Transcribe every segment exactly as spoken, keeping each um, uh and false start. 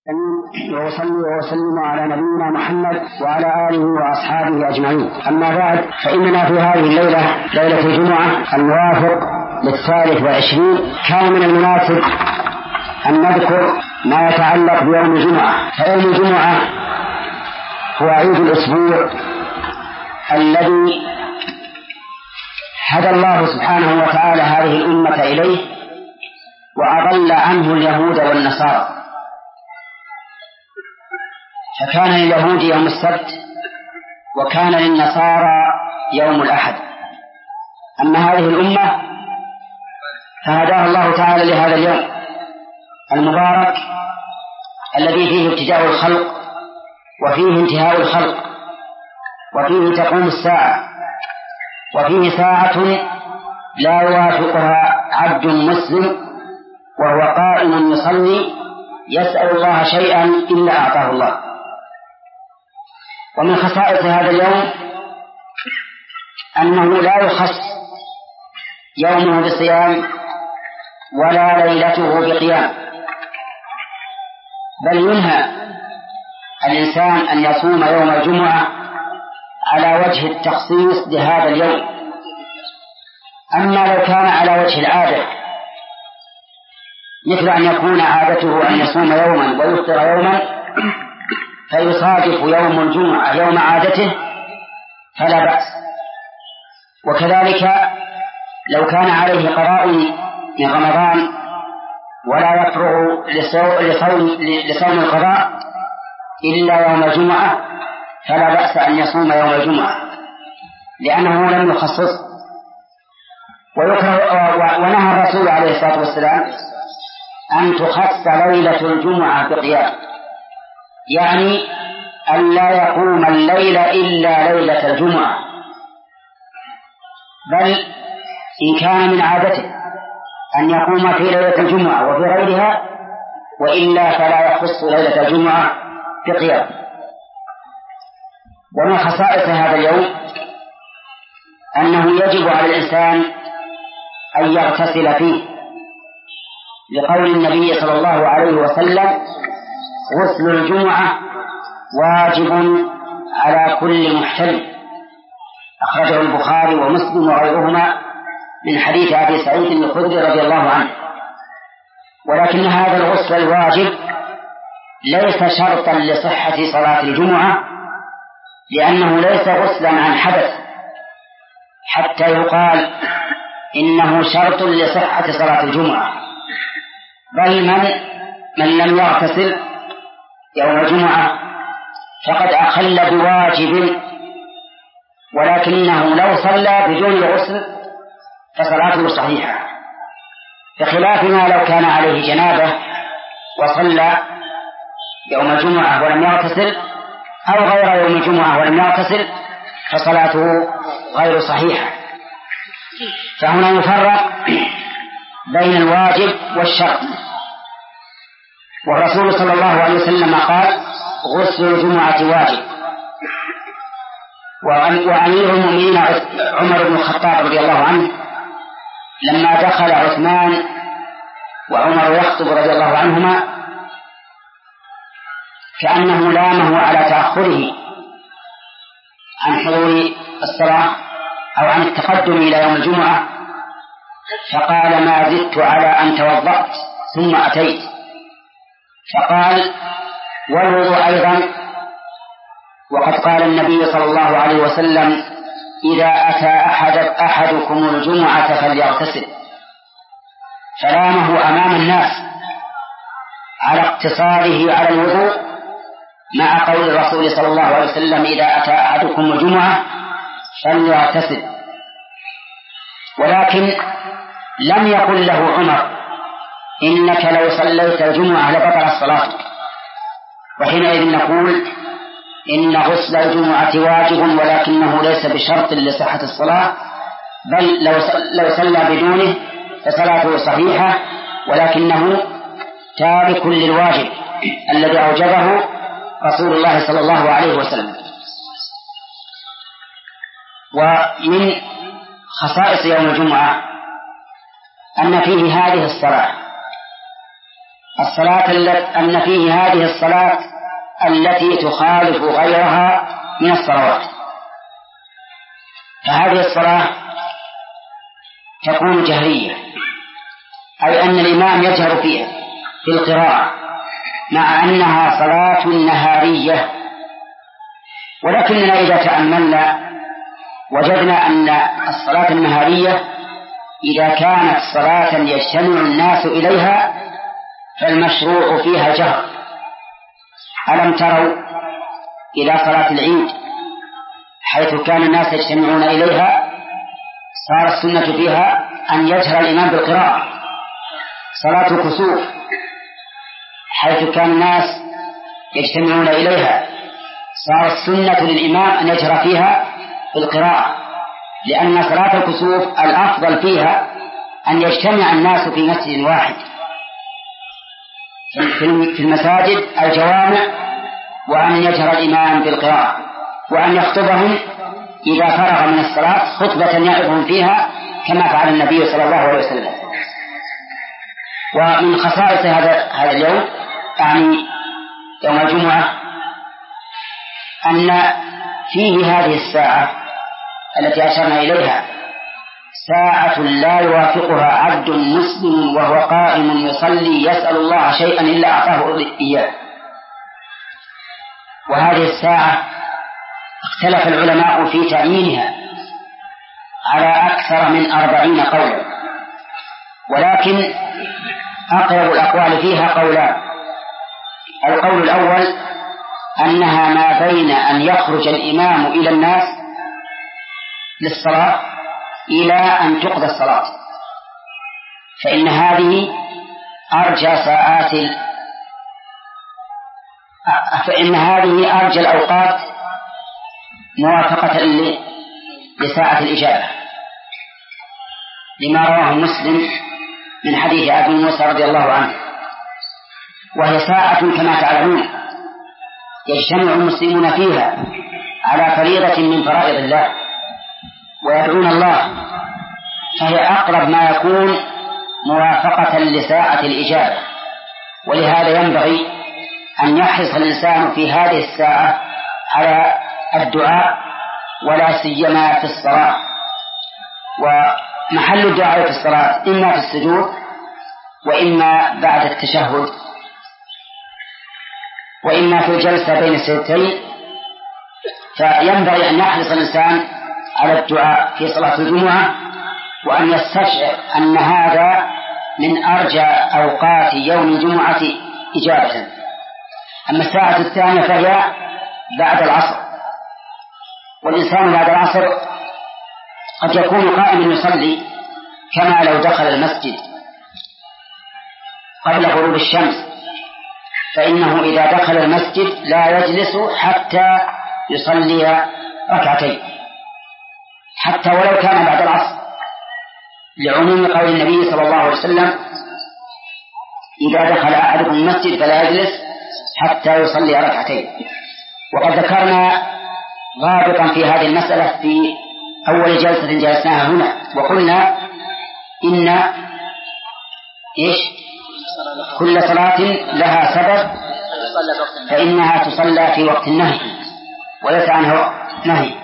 وصلي وسلم على نبينا محمد وعلى آله وأصحابه أجمعين. أما بعد، فإننا في هذه الليلة ليلة الجمعة الموافق للثالث والعشرين كان من المناسب أن نذكر ما يتعلق بيوم الجمعة. فيوم الجمعة هو عيد الأسبوع الذي هدى الله سبحانه وتعالى هذه الأمة إليه وأضل عنه اليهود والنصارى، فكان لليهود يوم السبت وكان للنصارى يوم الأحد. أما هذه الأمة فهداها الله تعالى لهذا اليوم المبارك الذي فيه ابتداء الخلق وفيه انتهاء الخلق وفيه تقوم الساعة وفيه ساعة لا يوافقها عبد مسلم وهو قائم يصلي يسأل الله شيئا إلا أعطاه الله. ومن خصائص هذا اليوم أنه لا يخص يومه بصيام ولا ليلته بقيام، بل ينهى الإنسان أن يصوم يوم الجمعة على وجه التخصيص لهذا اليوم. أما لو كان على وجه العادة، مثل أن يكون عادته أن يصوم يوما ويفطر يوما فيصادف يوم الجمعة يوم عادته فلا بأس. وكذلك لو كان عليه قضاء من رمضان ولا يفرغ لصوم, لصوم القضاء إلا يوم الجمعة فلا بأس أن يصوم يوم الجمعة لأنه لم يخصص. ونهى الرسول عليه الصلاة والسلام أن تخص ليلة الجمعة بقيام، يعني أن لا يقوم الليل إلا ليلة الجمعة، بل إن كان من عادته أن يقوم في ليلة الجمعة وفي غيرها، وإلا فلا يخص ليلة الجمعة بقيام. ومن خصائص هذا اليوم أنه يجب على الإنسان أن يغتسل فيه، لقول النبي صلى الله عليه وسلم: غسل الجمعة واجب على كل محتلم. أخرجه البخاري ومسلم وغيرهما من حديث أبي سعيد الخدري رضي الله عنه. ولكن هذا الغسل الواجب ليس شرطا لصحة صلاة الجمعة، لأنه ليس غسلا عن حدث حتى يقال إنه شرط لصحة صلاة الجمعة، بل من, من لم يغتسل يوم الجمعة فقد أخل بواجب، ولكنه لو صلى بدون غسل فصلاته صحيحة، بخلاف ما لو كان عليه جنابة وصلى يوم الجمعة ولم يغتسل، أو غير يوم الجمعة ولم يغتسل، فصلاته غير صحيحة. فهنا يفرق بين الواجب والشرط. والرسول صلى الله عليه وسلم قال: غسل الجمعة واجب. وأمير المؤمنين عمر بن الخطاب رضي الله عنه لما دخل عثمان وعمر يخطب رضي الله عنهما كأنه لامه على تأخره عن حضور الصلاة أو عن التقدم إلى يوم الجمعة، فقال: ما زدت على أن توضأت ثم أتيت. فقال: والوضوء أيضا، وقد قال النبي صلى الله عليه وسلم: إذا أتى أحد أحدكم الجمعة فليغتسل. فلامه أمام الناس على اقتصاره على الوضوء، مع قول الرسول صلى الله عليه وسلم: إذا أتى أحدكم الجمعة فليغتسل. ولكن لم يقل له عمر: إنك لو صليت الجمعة لبطلت صلاتك. وحينئذ نقول إن غسل الجمعة واجب، ولكنه ليس بشرط لصحة الصلاة، بل لو صلى بدونه فصلاته صحيحة، ولكنه تارك للواجب الذي أوجبه رسول الله صلى الله عليه وسلم. ومن خصائص يوم الجمعة أن فيه هذه الصلاة: الصلاة أن فيه هذه الصلاة التي تخالف غيرها من الصلوات. فهذه الصلاة تكون جهرية، أي أن الإمام يجهر فيها في القراءة مع أنها صلاة نهارية. ولكننا إذا تأملنا وجدنا أن الصلاة النهارية إذا كانت صلاة يجتمع الناس إليها فالمشروع فيها الجهر. ألم تروا إلى صلاة العيد حيث كان الناس يجتمعون إليها صار السنة فيها أن يجهر الإمام بالقراءة. صلاة الكسوف حيث كان الناس يجتمعون إليها صار السنة للإمام أن يجهر فيها بالقراءة، لأن صلاة الكسوف الأفضل فيها أن يجتمع الناس في مسجد واحد في المساجد الجوامع، وأن يجهر الإمام بالقراءة، وأن يخطبهم إذا فرغ من الصلاة خطبة يعظهم فيها كما فعل النبي صلى الله عليه وسلم. ومن خصائص هذا هذا اليوم يعني يوم الجمعة أن فيه هذه الساعة التي أشرنا إليها ساعة لا يوافقها عبد مسلم وهو قائم يصلي يسأل الله شيئا إلا أعطاه إياه. وهذه الساعة اختلف العلماء في تعيينها على أكثر من أربعين قولا، ولكن أقرب الأقوال فيها قولان. القول الأول أنها ما بين أن يخرج الإمام إلى الناس للصلاة إلى أن تقضى الصلاة، فإن هذه أرجى ساعات فإن هذه أرجى الأوقات موافقة لساعة الإجابة، لما رواه مسلم من حديث أبي موسى رضي الله عنه، وهي ساعة كما تعلمون يجتمع المسلمون فيها على فريضة من فرائض الله ويدعون الله، فهي أقرب ما يكون موافقة لساعة الإجابة. ولهذا ينبغي أن يحرص الإنسان في هذه الساعة على الدعاء، ولا سيما في الصلاة. ومحل الدعاء في الصلاة إما في السجود وإما بعد التشهد وإما في الجلسة بين السجدتين، فينبغي أن يحرص الإنسان على الدعاء في صلاة الجمعة، وأن يستشعر أن هذا من أرجى أوقات يوم الجمعة إجابة. أما الساعة الثانية فهي بعد العصر، والإنسان بعد العصر قد يكون قائما يصلي كما لو دخل المسجد قبل غروب الشمس، فإنه إذا دخل المسجد لا يجلس حتى يصلي ركعتين حتى ولو كان بعد العصر، لعموم قول النبي صلى الله عليه وسلم إذا دخل أحدكم المسجد فلا يجلس حتى يصلي ركعتين. وقد ذكرنا ضابطا في هذه المسألة في أول جلسة جلسناها هنا، وقلنا إن إيش كل صلاة لها سبب فإنها تصلى في وقت النهي وليس عنه نهي.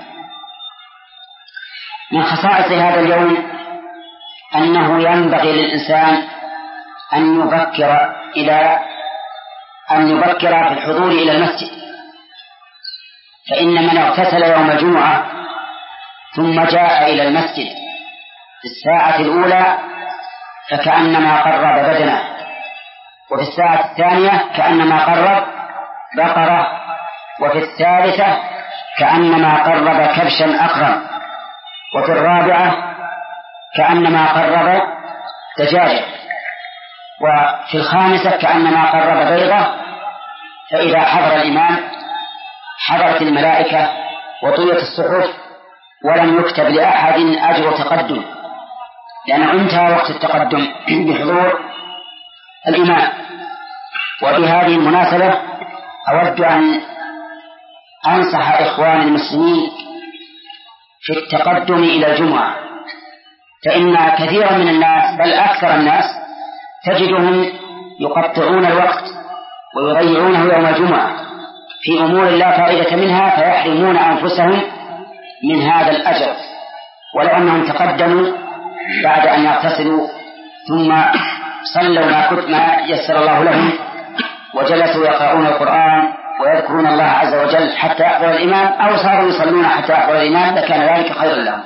من خصائص هذا اليوم أنه ينبغي للإنسان أن يبكر إلى أن يبكر في الحضور إلى المسجد، فإن من اغتسل يوم الجمعة ثم جاء إلى المسجد في الساعة الأولى فكأنما قرب بدنه، وفي الساعة الثانية كأنما قرب بقرة، وفي الثالثة كأنما قرب كبشا أقرن، وفي الرابعة كأنما قرب دجاجة، وفي الخامسة كأنما قرب بيضة. فإذا حضر الإمام حضرت الملائكة وطويت الصحف ولم يكتب لأحد أجر تقدم، لأنه انتهى وقت التقدم بحضور الإمام. وبهذه المناسبة أود أن أنصح إخوان المسلمين في التقدم إلى الجمعة، فإن كثيرا من الناس بل أكثر الناس تجدهم يقطعون الوقت ويضيعونه يوم الجمعة في أمور لا فائدة منها فيحرمون أنفسهم من هذا الأجر، ولو أنهم تقدموا بعد أن يغتسلوا ثم صلوا ما يسر الله لهم وجلسوا يقرؤون القرآن ويذكرون الله عز وجل حتى يحضر الإمام، أو صاروا يصلون حتى يحضر الإمام لكان ذلك خيرا لهم.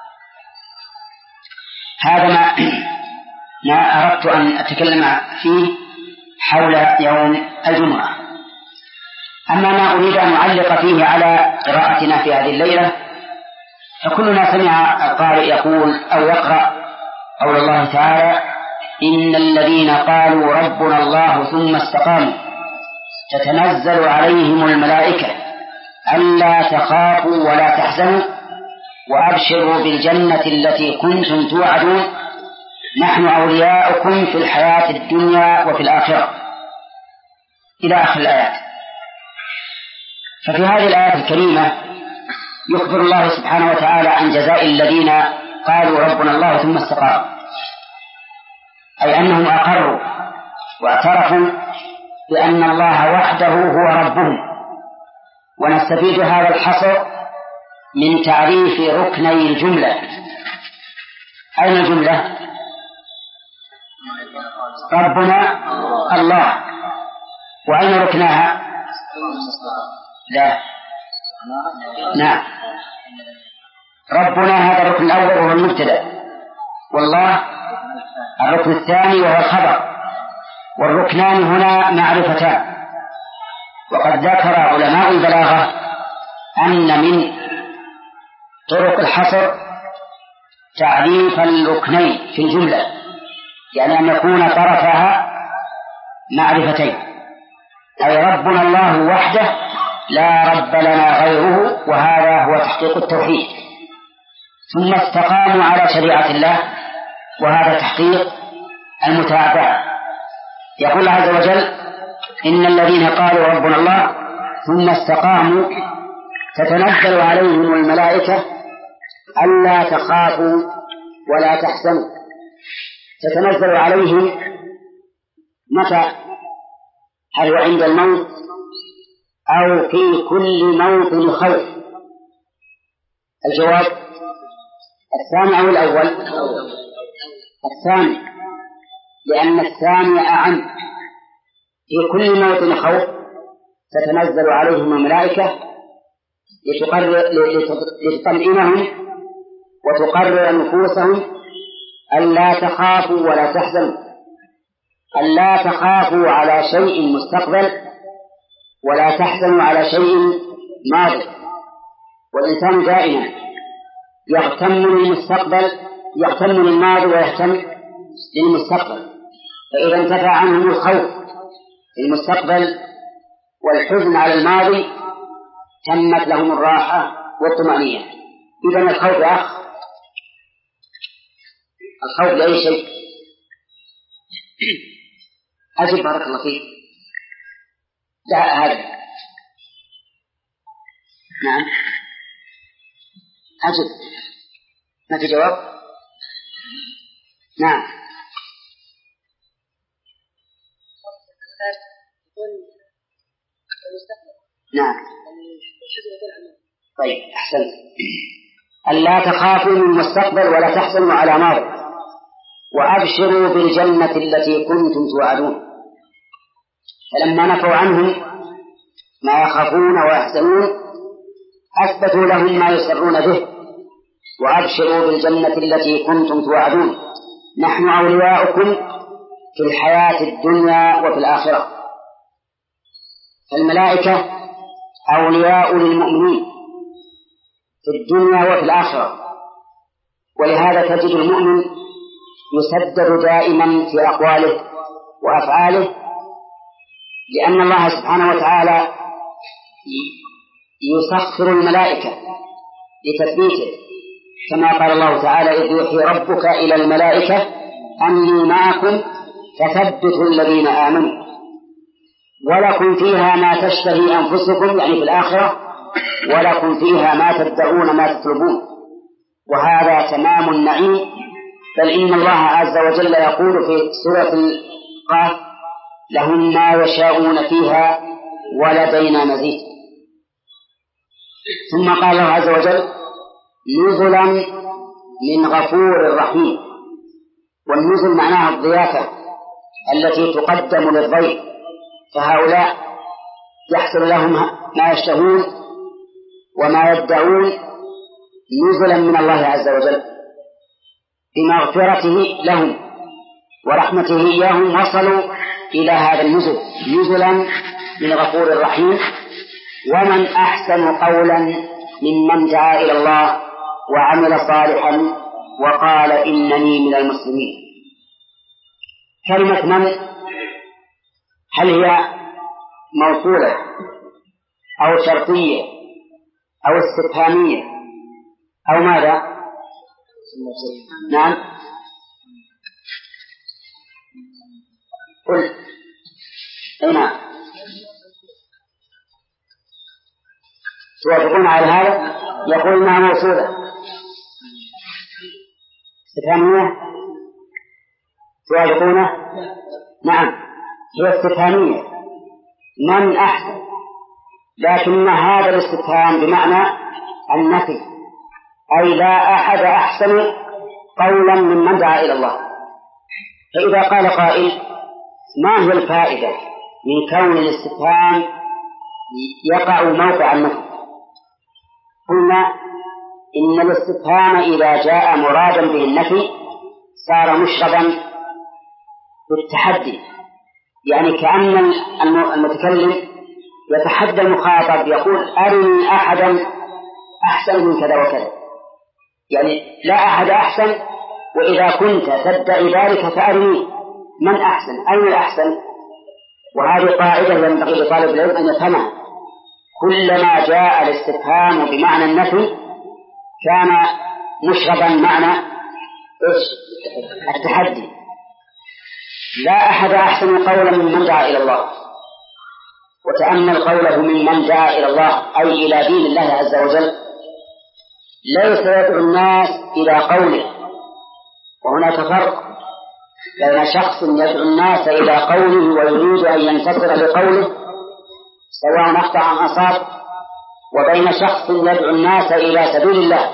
هذا ما ما أردت أن أتكلم فيه حول يوم الجمعة. أما ما أريد أن أعلق فيه على قراءتنا في هذه الليلة، فكلنا سمع القارئ يقول أو يقرأ قول الله تعالى: إن الذين قالوا ربنا الله ثم استقاموا تتنزل عليهم الملائكة ألا تخافوا ولا تحزنوا وأبشروا بالجنة التي كنتم توعدون نحن أولياؤكم في الحياة الدنيا وفي الآخرة، إلى آخر الآيات. ففي هذه الآيات الكريمة يخبر الله سبحانه وتعالى عن جزاء الذين قالوا ربنا الله ثم استقاموا، أي أنهم أقروا واعترفوا بأن الله وحده هو ربهم. ونستفيد هذا الحصر من تعريف ركني الجملة. أين الجملة؟ ربنا الله. وأين ركناها؟ لا نعم، ربنا هذا الركن الأول وهو المبتدأ، والله الركن الثاني وهو الخبر، والركنان هنا معرفتان. وقد ذكر علماء البلاغة أن من طرق الحصر تعريف الركنين في الجملة، يعني أن يكون طرفها معرفتين، أي ربنا الله وحده لا رب لنا غيره، وهذا هو تحقيق التوحيد. ثم استقاموا على شريعة الله، وهذا تحقيق المتابعة. يقول الله عز وجل: إن الذين قالوا ربنا الله ثم استقاموا تتنزل عليهم الملائكة ألا تخافوا ولا تحزنوا. تتنزل عليهم متى؟ هل هو عند الموت أو في كل موطن خوف؟ الجواب الثاني أو الأول؟ الثاني، لأن الثاني أعم. في كل موطن خوف تتنزل عليهم الملائكة لتطمئنهم وتقرر نفوسهم ألا تخافوا ولا تحزنوا، ألا تخافوا على شيء مستقبل ولا تحزنوا على شيء ماضي. والإنسان دائما يغتم للمستقبل، يغتم للماضي ويهتم للمستقبل، فإذا انتفع عنهم الخوف للمستقبل والحزن على الماضي تمت لهم الراحة والطمأنينة. إذا الخوف يا أخ، الخوف لأي شيء. أجب بارك الله فيك. لا هذا نعم أجب، ما في جواب؟ نعم نعم طيب أحسنت. ألا تخافوا من المستقبل ولا تحزنوا على ماضي وأبشروا بالجنة التي كنتم توعدون. فلما نفوا عنهم ما يخافون ويحزنون أثبتوا لهم ما يسرون به. وأبشروا بالجنة التي كنتم توعدون نحن أولياؤكم في الحياة الدنيا وفي الآخرة. فالملائكة أولياء للمؤمنين في الدنيا وفي الآخرة، ولهذا تجد المؤمن يسدد دائما في أقواله وأفعاله، لأن الله سبحانه وتعالى يسخر الملائكة لتثبيته، كما قال الله تعالى: إذ يوحي ربك إلى الملائكة أني معكم فثبتوا الذين آمنوا ولكم فيها ما تشتهي أنفسكم، يعني في الآخرة، ولكم فيها ما تدعون ما تطلبون. وهذا تمام النعيم. بل إن الله عز وجل يقول في سورة القاف: لهم ما يشاءون فيها ولدينا مزيد. ثم قال الله عز وجل نزلا من غفور رحيم. والنزل معناها الضيافة التي تقدم للضيف، فهؤلاء يحصل لهم ما يشتهون وما يدعون نزلا من الله عز وجل بمغفرته لهم ورحمته إياهم، وصلوا إلى هذا النزل نزلا من غفور رحيم. ومن أحسن قولا ممن دعا إلى الله وعمل صالحا وقال إنني من المسلمين. كلمة من هل هي موصولة أو شرطية أو استفهامية أو ماذا؟ نعم قل هنا توافقون على هذا؟ يقول إنها موصولة استفهامية. توافقونه؟ نعم هي استفهامية من أحسن، لكن هذا الاستفهام بمعنى النفي، أي لا أحد أحسن قولا ممن دعا إلى الله. فإذا قال قائل ما هي الفائدة من كون الاستفهام يقع موقع النفي؟ قلنا إن الاستفهام إذا جاء مرادا به النفي صار مشربا بالتحدي، يعني كأن المتكلم يتحدى المخاطب يقول أرني أحدا أحسن من كذا وكذا، يعني لا أحد أحسن، وإذا كنت تدعي ذلك فأرني من أحسن، أين الأحسن؟ وهذه قاعدة ينبغي لطالب العلم أن يفهمها. كلما جاء الاستفهام بمعنى النفي كان مشربا معنى التحدي. لا أحد أحسن قولا ممن دعا إلى الله، وتأمل قوله ممن دعا إلى الله أي إلى دين الله عز وجل، ليس يدعو الناس إلى قوله. وهناك فرق بين شخص يدعو الناس إلى قوله ويريد أن ينتصر لقوله سواء أخطأ أم أصاب، وبين شخص يدعو الناس إلى سبيل الله.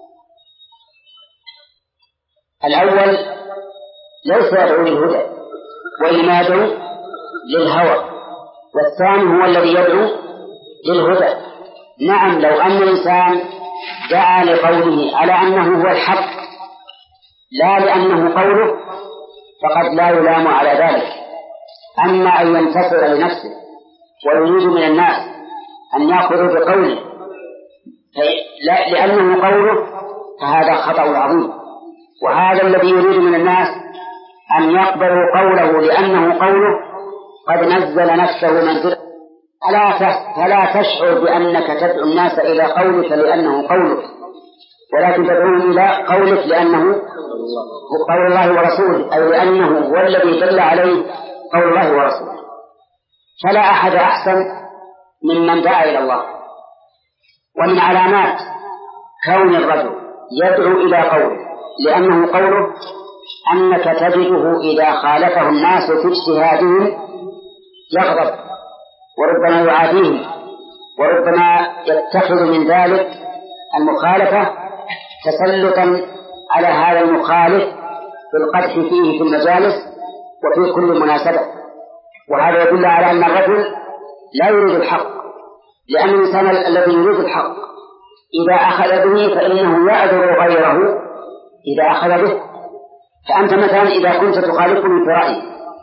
الأول ليس يدعو للهدى وإنما يدعو للهوى، والثاني هو الذي يدعو للهدى. نعم لو أن الإنسان دعا لقوله على أنه هو الحق لا لأنه قوله فقد لا يلام على ذلك. أما أن ينتصر لنفسه ويريد من الناس أن يأخذوا بقوله لا لأنه قوله فهذا خطأ عظيم. وهذا الذي يريد من الناس أن يقبلوا قوله لأنه قوله قد نزل نفسه منزله، فلا تشعر بأنك تدعو الناس إلى قولك لأنه قولك، ولكن تدعوهم إلى قولك لأنه قول الله ورسوله، أي لأنه هو الذي دل عليه قول الله ورسوله. فلا أحد أحسن ممن دعا إلى الله. ومن علامات كون الرجل يدعو إلى قوله لأنه قوله أنك تجده إذا خالفه الناس في اجتهادهم يغضب وربما يعاديهم، وربما يتخذ من ذلك المخالفة تسلطا على هذا المخالف بالقدح فيه في المجالس وفي كل مناسبة. وهذا يدل على أن الرجل لا يريد الحق، لأن الإنسان الذي يريد الحق إذا أخذ به فإنه يعذر غيره إذا أخذ به. فأنت مثلا إذا كنت تخالفني في رأيي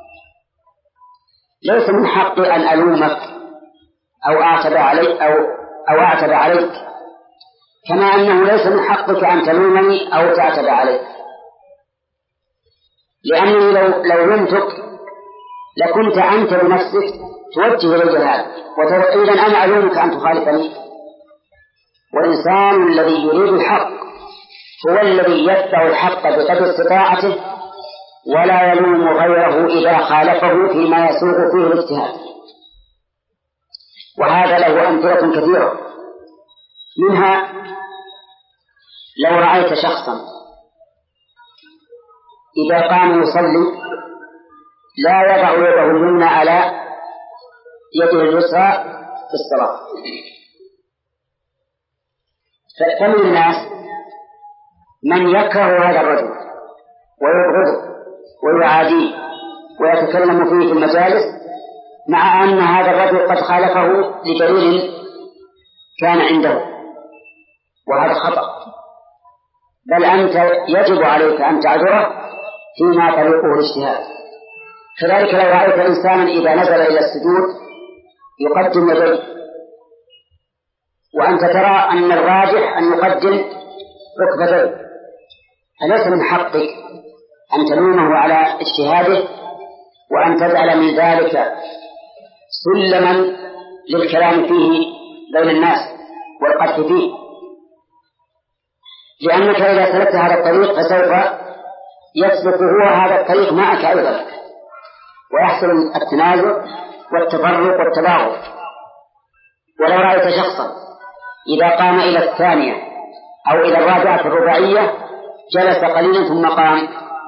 ليس من حقي أن ألومك أو أعتب عليك أو أو أعتب عليك، كما أنه ليس من حقك أن تلومني أو تعتب عليك، لأنني لو لو لمتك لكنت أنت بنفسك توجه إلي هذا، وإذا أنا ألومك أن تخالفني. والإنسان الذي يريد الحق هو الذي يتبع الحق بقدر استطاعته ولا يلوم غيره إذا خالفه فيما يسوغ فيه الاجتهاد. وهذا له أمثلة كثيرة، منها لو رأيت شخصا إذا قام يصلي لا يضع يده اليمنى على يده اليسرى في الصلاة. فمن الناس من يكره هذا الرجل ويبغضه ويعاديه ويتكلم فيه في المجالس، مع أن هذا الرجل قد خالفه لدليل كان عنده، وهذا خطأ. بل أنت يجب عليك أن تعذره فيما طريقه الاجتهاد. كذلك لو رأيت إنسانا إذا نزل إلى السجود يقدم يديه، وأنت ترى أن الراجح أن يقدم ركبتيه، أليس من حقك أن تلومه على اجتهاده وأن تجعل من ذلك سلما للكلام فيه بين الناس والقدح فيه؟ لأنك إذا سلكت هذا الطريق فسوف يسلك هو هذا الطريق معك أيضا، ويحصل التنازع والتفرق والتباغض. ولو رأيت شخصا إذا قام إلى الثانية أو إلى الرابعة الرباعية جلس قليلا ثم قام،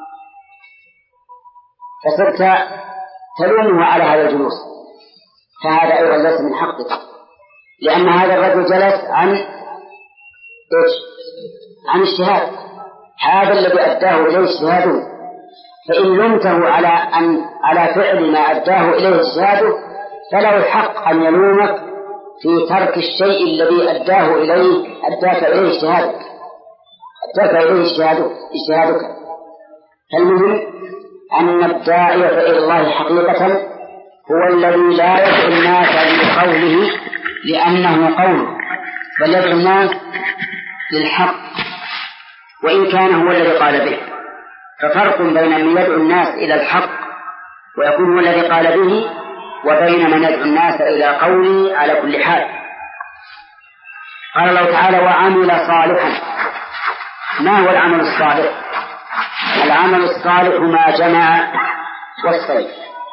فصرت تلومه على هذا الجلوس، فهذا أيضا ليس من حقك، لأن هذا الرجل جلس عن إيش؟ عن اجتهاد، هذا الذي أداه إليه اجتهاده. فإن لمته على أن على فعل ما أداه إليه اجتهاده فله الحق أن يلومك في ترك الشيء الذي أداه إليه أداك إليه اجتهادك أداك إليه اجتهادك اجتهادك المهم أن الداعية إلى الله حقيقة هو الذي لا يدعو الناس بقوله لأنه قوله، بل يدعو الناس للحق وإن كان هو الذي قال به. ففرق بين من يدعو الناس إلى الحق ويكون هو الذي قال به، وبين من يدعو الناس إلى قوله على كل حال. قال الله تعالى: وعمل صالحا. ما هو العمل الصالح؟ العمل الصالح ما جمع وصفين: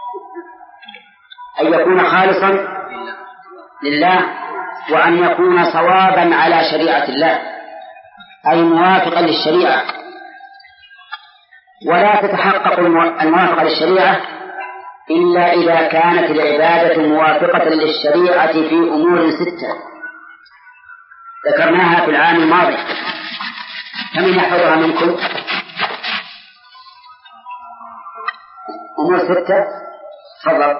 أن يكون خالصا لله، وأن يكون صوابا على شريعة الله، أي موافقا للشريعة. ولا تتحقق الموافقة للشريعة إلا إذا كانت العبادة موافقة للشريعة في أمور ستة ذكرناها في العام الماضي. فمن يحفظها منكم؟ أمور ستة. تفضل.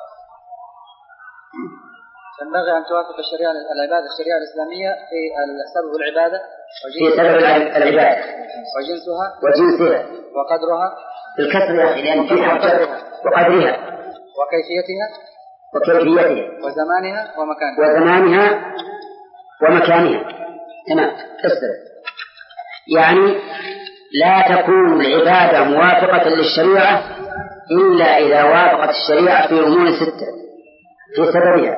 ينبغي أن توافق الشريعة العبادة الشريعة الإسلامية في سبب العبادة في سبب العبادة وجنسها وجنسها وقدرها بالكسر يا أخي، لأن في حقها وقدرها وكيفيتها وكيفيتها وزمانها ومكانها وزمانها ومكانها تمام. تفسر يعني لا تكون العبادة موافقة للشريعة إلا إذا وافقت الشريعة في أمور ستة: في سببها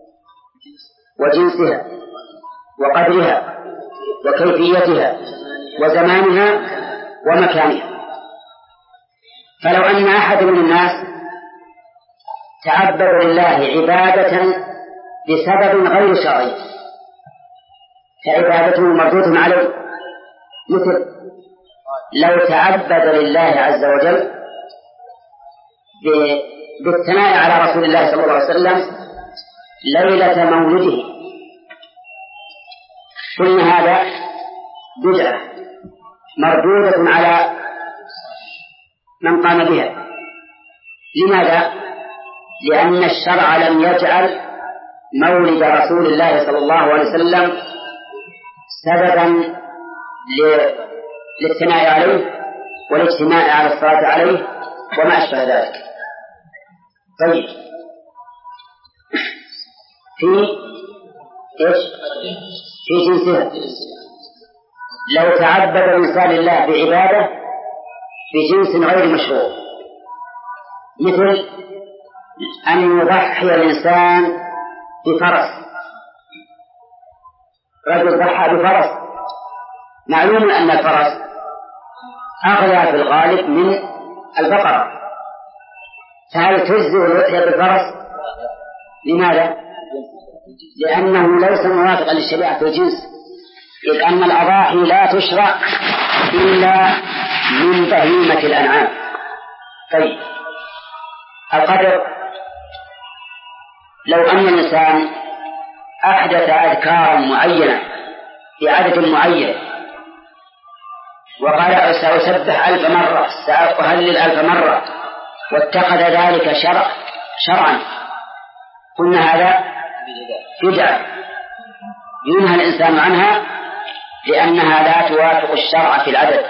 وجنسها وقدرها وكيفيتها وزمانها ومكانها. فلو أن أحد من الناس تعبد لله عبادة بسبب غير شرعي فعبادته مردود عليه، مثل لو تعبد لله عز وجل بالثناء على رسول الله صلى الله عليه وسلم ليلة مولده، قلنا هذا بدعة مردودة على من قام بها. لماذا؟ لأن الشرع لم يجعل مولد رسول الله صلى الله عليه وسلم سببا للثناء عليه والاجتماع على الصلاة عليه وما أشبه ذلك. طيب، في إيش؟ في جنسها. لو تعبد الإنسان لله بعبادة بجنس غير مشروع، مثل أن يضحي الإنسان بفرس. رجل ضحى بفرس، معلوم أن الفرس أغلى في الغالب من البقرة، فهل تجزئ الأضحية بالفرس؟ لماذا؟ لأنه ليس موافقا للشريعة في الجنس، إذ أن الأضاحي لا تشرع إلا من بهيمة الأنعام. طيب، القدر لو أن الإنسان أحدث أذكارا معينة بعدد معين وقال سأسبح ألف مرة سأهلل ألف مرة واتخذ ذلك شرع شرعا قلنا هذا بدعة ينهى الإنسان عنها لأنها لا توافق الشرع في العدد.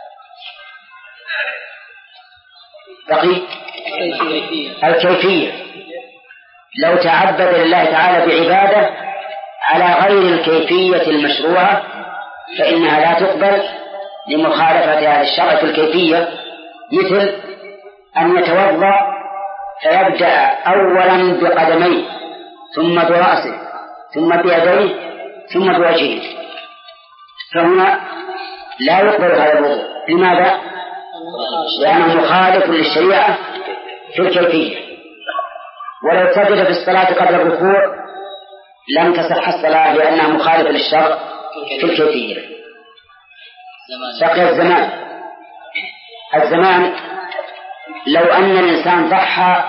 بقي الكيفية لو تعبد لله تعالى بعبادة على غير الكيفية المشروعة فإنها لا تقبل لمخالفة هذا الشرع في الكيفية، مثل أن يتوضأ فيبدأ أولا بقدميه ثم برأسه ثم بيديه ثم بوجهه، فهنا لا يقبل هذا الوضوء. لماذا؟ لأنه مخالف للشريعة في الكيفية. ولو سجد في الصلاة قبل الركوع لم تصح الصلاة لأنها مخالفة للشرع في الكيفية. بقي الزمان. الزمان لو أن الإنسان ضحى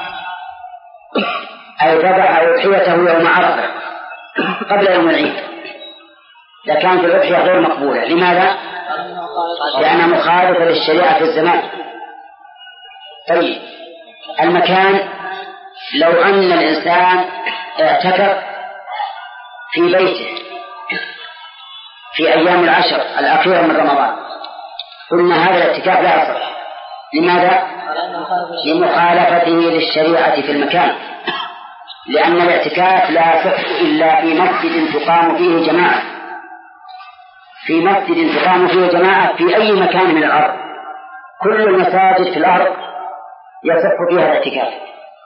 أو ذبح أضحيته يوم عرفة قبل يوم العيد لكانت الأضحية غير مقبولة. لماذا؟ لأنها مخالفة للشريعة في الزمان. طيب المكان لو أن الإنسان اعتكف في بيته في أيام العشر الأخيرة من رمضان قلنا هذا الاعتكاف لا يصح. لماذا؟ لمخالفته للشريعة في المكان، لأن الاعتكاف لا يصح إلا في مسجد تقام فيه جماعة في مسجد تقام فيه جماعة في أي مكان من الأرض. كل المساجد في الأرض يصح فيها الاعتكاف.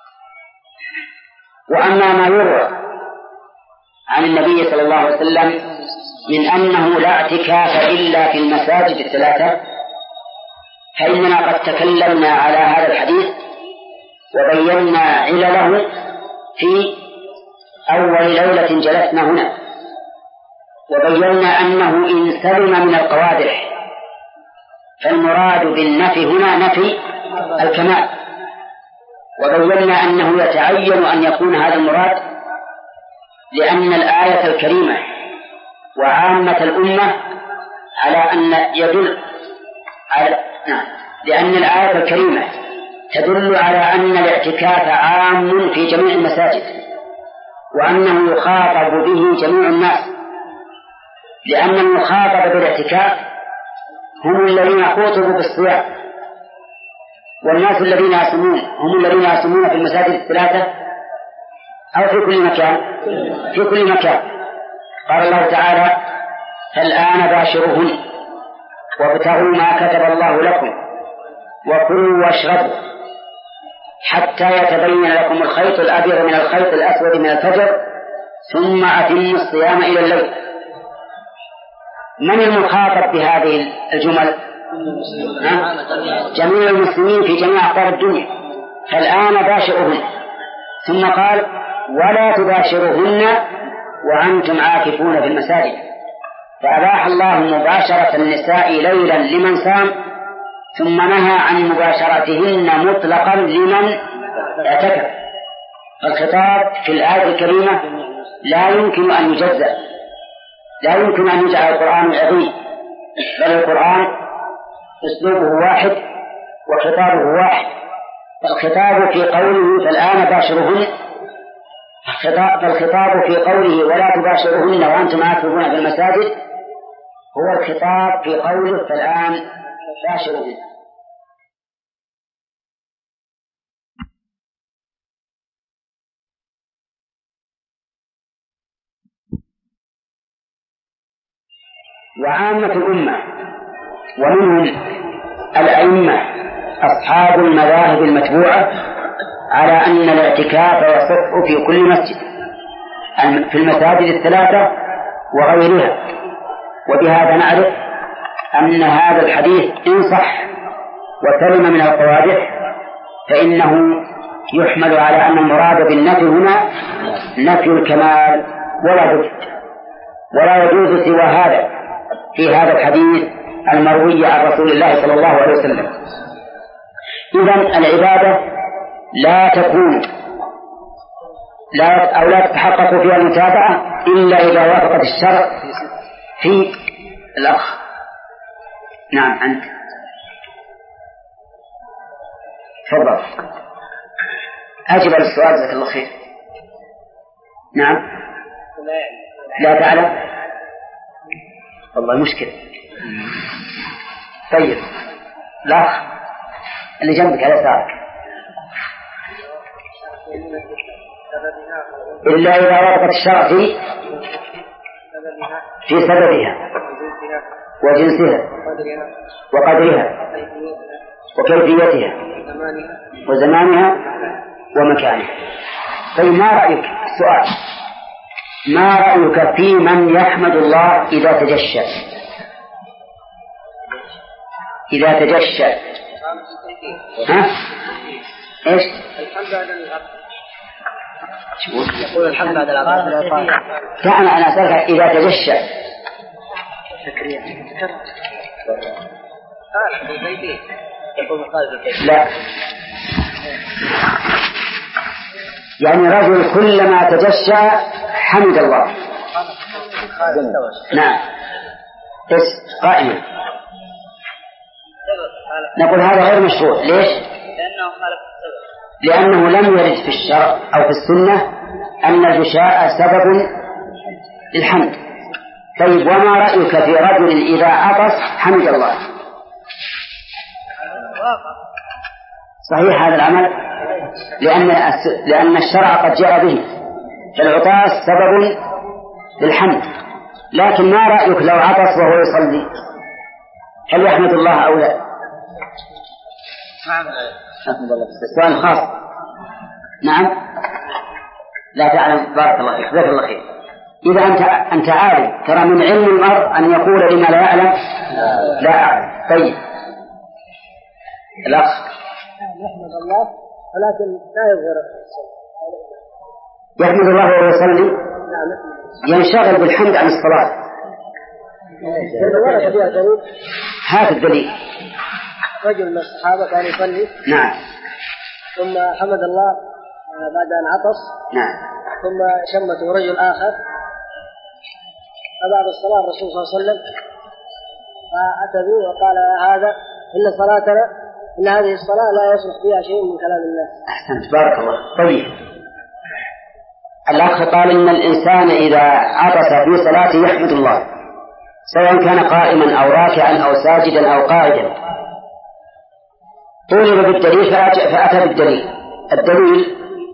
وأما ما يروى عن النبي صلى الله عليه وسلم من أنه لا اعتكاف إلا في المساجد الثلاثة فإننا قد تكلمنا على هذا الحديث وبينا علله في أول ليلة جلسنا هنا، وبينا أنه إن سلم من القوادح فالمراد بالنفي هنا نفي الكمال، وبينا أنه يتعين أن يكون هذا المراد لأن الآية الكريمة وعامة الأمة على أن يدل على نعم لأن الآية الكريمة تدل على أن الاعتكاف عام في جميع المساجد وأنه يخاطب به جميع الناس، لأن المخاطب بالاعتكاف هم الذين خاطبوا بالصيام، والناس الذين يصومون هم الذين يصومون في المساجد الثلاثة أو في كل مكان في كل مكان. قال الله تعالى فالآن باشروهن وابتغوا ما كتب الله لكم وكلوا واشربوا حتى يتبين لكم الخيط الأبيض من الخيط الأسود من الفجر ثم أتموا الصيام إلى الليل. من المخاطب بهذه الجمل؟ جميع المسلمين في جميع أقطار الدنيا. فالآن باشروهن ثم قال ولا تباشروهن وأنتم عاكفون في المساجد، فأباح الله مباشرة النساء ليلا لمن سام ثم نهى عن مباشرتهن مطلقا لمن اعتكف. الخطاب في الآية الكريمة لا يمكن أن يجزأ، لا يمكن أن يجعل القرآن عظيم، بل القرآن أسلوبه واحد وخطابه واحد. فالخطاب في قوله فالآن باشرهن فالخطاب في قوله ولا تباشرهن وأنتم عاكفون في المساجد هو الخطاب في قوله فالآن باشرهن. وعامة الأمة ومنهم الأئمة أصحاب المذاهب المتبوعة على أن الاعتكاف يصح في كل مسجد في المساجد الثلاثة وغيرها. وبهذا نعرف أن هذا الحديث إن صح وسلم من القوادح فإنه يحمل على أن المراد بالنفي هنا نفي الكمال ولا بد، ولا يجوز سوى هذا في هذا الحديث المروي عن رسول الله صلى الله عليه وسلم. إذن العبادة لا تكون لا أو لا تتحقق فيها المتابعة إلا إذا وافقت الشرع في الأخ. نعم أنت تفضل أجب على السؤال جزاك الله خير. نعم لا تعلم والله مشكلة. طيب الأخ اللي جنبك على يسارك إلا إذا وافقت الشرع في في سببها وجنسها وقدرها وكيفيتها وزمانها ومكانها. طيب ما رأيك السؤال ما رأيك في من يحمد الله إذا تجشى إذا تجشى ها إيش يقول الحمد بعد العطاء كان أنا أسألك إذا تجشى لا يعني رجل كلما تجشى حمد الله. نعم بس قائما نقول هذا غير مشروع. ليش؟ لأنه خالف السبب لأنه لم يرد في الشرع أو في السنة أن الجشاء سبب للحمد. طيب وما رأيك في رجل إذا عطس حمد الله؟ صحيح هذا العمل لأن لأن الشرع قد جاء به فالعطاس سبب للحمد. لكن ما رأيك لو عطس وهو يصلي هل يحمد الله أو لا؟ السؤال خاص. نعم لا تعلم بارك الله فيك جزاك الله خير. إذا أنت أنت عالم ترى من علم المرء أن يقول لما لا يعلم لا أعلم. طيب الأخ يحمد الله ولكن لا يظهر يحمد الله وهو يصلي ينشغل بالحمد عن الصلاة. هذا الدليل. رجل من الصحابة كان يصلي نعم ثم حمد الله بعد أن عطس نعم ثم شمته رجل آخر فبعد الصلاة الرسول صلى الله عليه وسلم فأتى به وقال هذا إن صلاتنا إن هذه الصلاة لا يصلح فيها شيء من كلام الناس. أحسنت بارك الله. طيب الأخ قال إن الإنسان إذا عطس في صلاته يحمد الله سواء كان قائما أو راكعا أو ساجدا أو قائدا. طولب بالدليل فأتى بالدليل. الدليل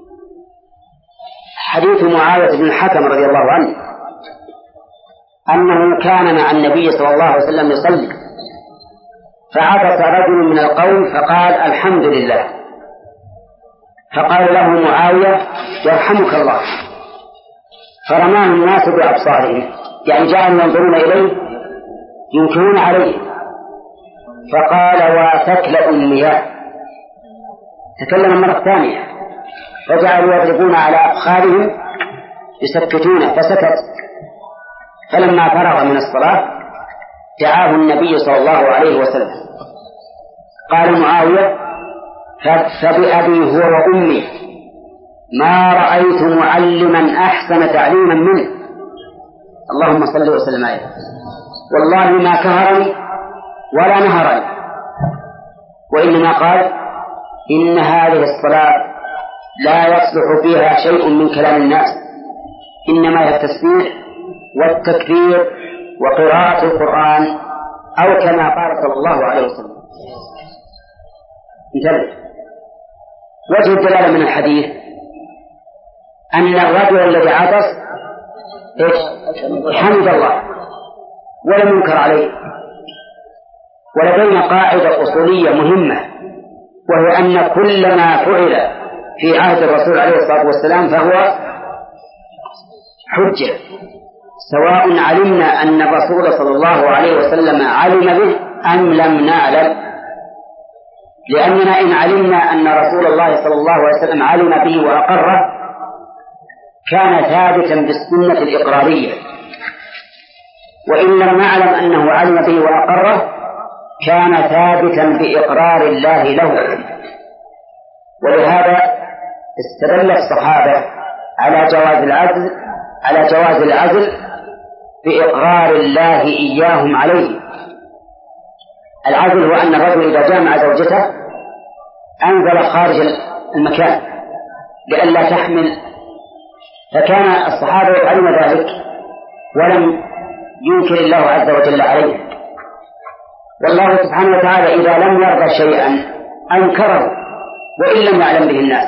حديث معاوية بن الحكم رضي الله عنه أنه كان مع النبي صلى الله عليه وسلم يصلي فعطس رجل من القوم فقال الحمد لله فقال له معاوية يرحمك الله فرماه الناس بأبصارهم يعني جاءوا ينظرون إليه ينكرون عليه فقال وثكل أمياه تكلم مرة ثانية فجعلوا يضربون على أفخاذهم يسكتونه فسكت. فلما فرغ من الصلاة دعاه النبي صلى الله عليه وسلم قال معاوية فبأبي هو وأمي ما رأيت معلما أحسن تعليما منه اللهم صل وسلم عليه والله ما كهرني ولا نهرني وإنما قال إن هذه الصلاة لا يصلح فيها شيء من كلام الناس إنما هي التسبيح والتكبير وقراءة القرآن أو كما قال صلى الله عليه وسلم. انتبه وجه الدلالة من الحديث أن الرجل الذي عطس حمد الله ولم ينكر عليه. ولدينا قاعدة أصولية مهمة وهي أن كل ما فعل في عهد الرسول عليه الصلاة والسلام فهو حجة سواء علمنا أن الرسول صلى الله عليه وسلم علم به أم لم نعلم. لأننا إن علمنا أن رسول الله صلى الله عليه وسلم علم به وأقره كان ثابتا بالسنة الإقرارية وإن لم نعلم أنه علم به وأقره كان ثابتا بإقرار الله له ولهذا استدل الصحابة على جواز العزل على جواز العزل بإقرار الله إياهم عليه. العزل هو أن الرجل إذا جامع زوجته أنزل خارج المكان لئلا تحمل، فكان الصحابة يفعلون ذلك ولم ينكر الله عز وجل عليه. والله سبحانه وتعالى إذا لم يرضى شيئا أنكره وإن لم يعلم به الناس.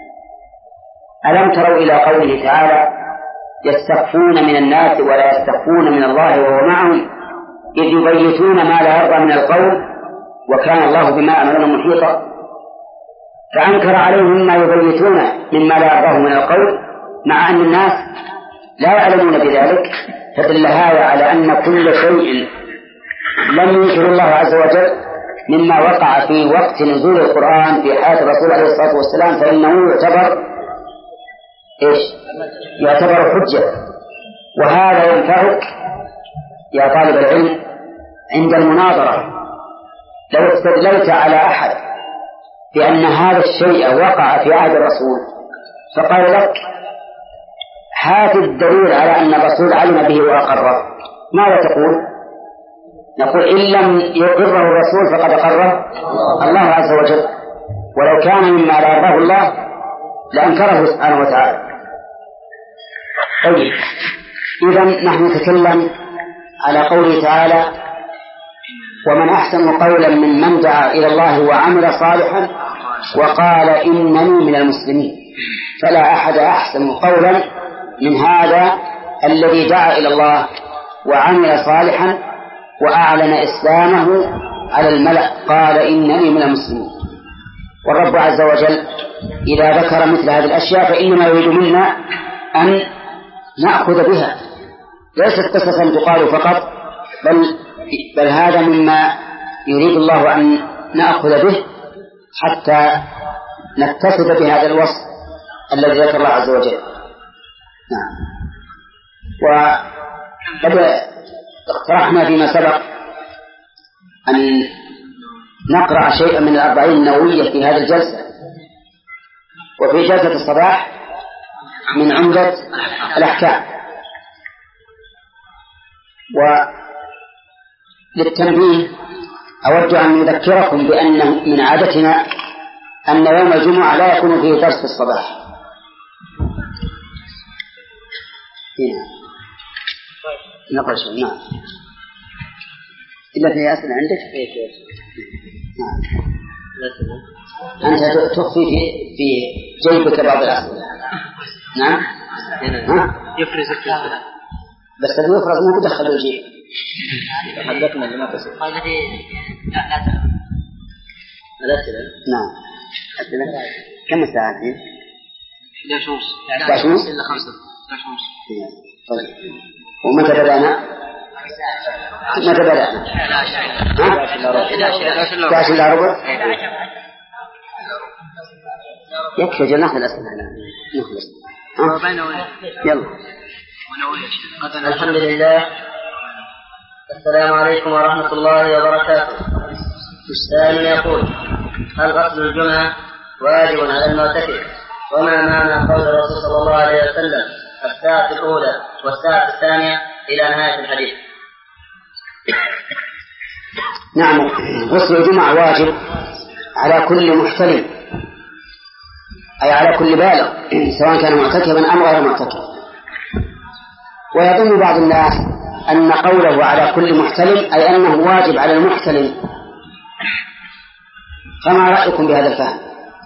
ألم تروا إلى قوله تعالى يستخفون من الناس ولا يستخفون من الله وهو معهم إذ يبيتون ما لا يرضى من القول وكان الله بما يعملون محيطا. فأنكر عليهم ما يبيتون مما لا يرضاه من القول مع أن الناس لا يعلمون بذلك، فدل هذا على أن كل شيء لم ينكر الله عز وجل مما وقع في وقت نزول القرآن في حياة الرسول عليه الصلاة والسلام فإنه يعتبر إيش؟ يعتبر حجة. وهذا ينفعك يا طالب العلم عند المناظرة. لو استدللت على أحد بأن هذا الشيء وقع في عهد الرسول فقال لك هات الدليل على أن الرسول علم به وأقره، ماذا تقول؟ نقول إن لم يقره الرسول فقد أقره الله عز وجل، ولو كان مما لا يرضاه الله لأنكره سبحانه وتعالى. طيب، إذن نحن نتكلم على قوله تعالى ومن أحسن قولا من من دعا إلى الله وعمل صالحا وقال إنني من المسلمين. فلا أحد أحسن قولا من هذا الذي دعا إلى الله وعمل صالحا وأعلن إسلامه على الملأ قال إنني من المسلمين. والرب عز وجل إذا ذكر مثل هذه الأشياء فإنما يريد منا أن نأخذ بها، ليست قصصا تقال فقط، بل, بل هذا مما يريد الله أن نأخذ به حتى نتصف بهذا الوصف الذي ذكر الله عز وجل. نعم. وقد اقترحنا فيما سبق أن نقرأ شيئا من الأربعين النووية في هذه الجلسة، وفي جلسة الصباح من عمدة الأحكام. وللتنبيه أود أن نذكركم بأن من عادتنا أن يوم الجمعة لا يكون فيه درس في الصباح. هنا نقرأ شيء. نعم. إلا في أسئلة عندك؟ نعم. أنت تخفي في في جيبك بعض الأسئلة. نعم. ها؟ يفرز الكلام. بس اللي يفرز مو بدخل الجيب. حدثنا لما تصل. هذه لا لا تأخذ. الأسئلة. نعم. أسئلة. كم الساعة الحين؟ إحدى ونص. إحدى ونص. إلا خمسة. إحدى ونص. طيب. ومتى بدأنا؟ متى بدأنا؟ إحدى عشر إلا ربع. يكفي جل نأخذ الأسئلة الآن. نخلص. يلا. الحمد لله. السلام عليكم ورحمة الله وبركاته. السائل يقول: هل غسل الجمعة واجب على المعتكف؟ وما معنى قول الرسول صلى الله عليه وسلم الساعة الأولى والساعة الثانية إلى نهاية الحديث؟ نعم، غسل الجمعة واجب على كل محتلم، أي على كل بالغ سواء كان معتكفا أم غير معتكف. ويظن بعض الناس أن قوله على كل محتلم أي أنه واجب على المحتلم. فما رأيكم بهذا الفهم؟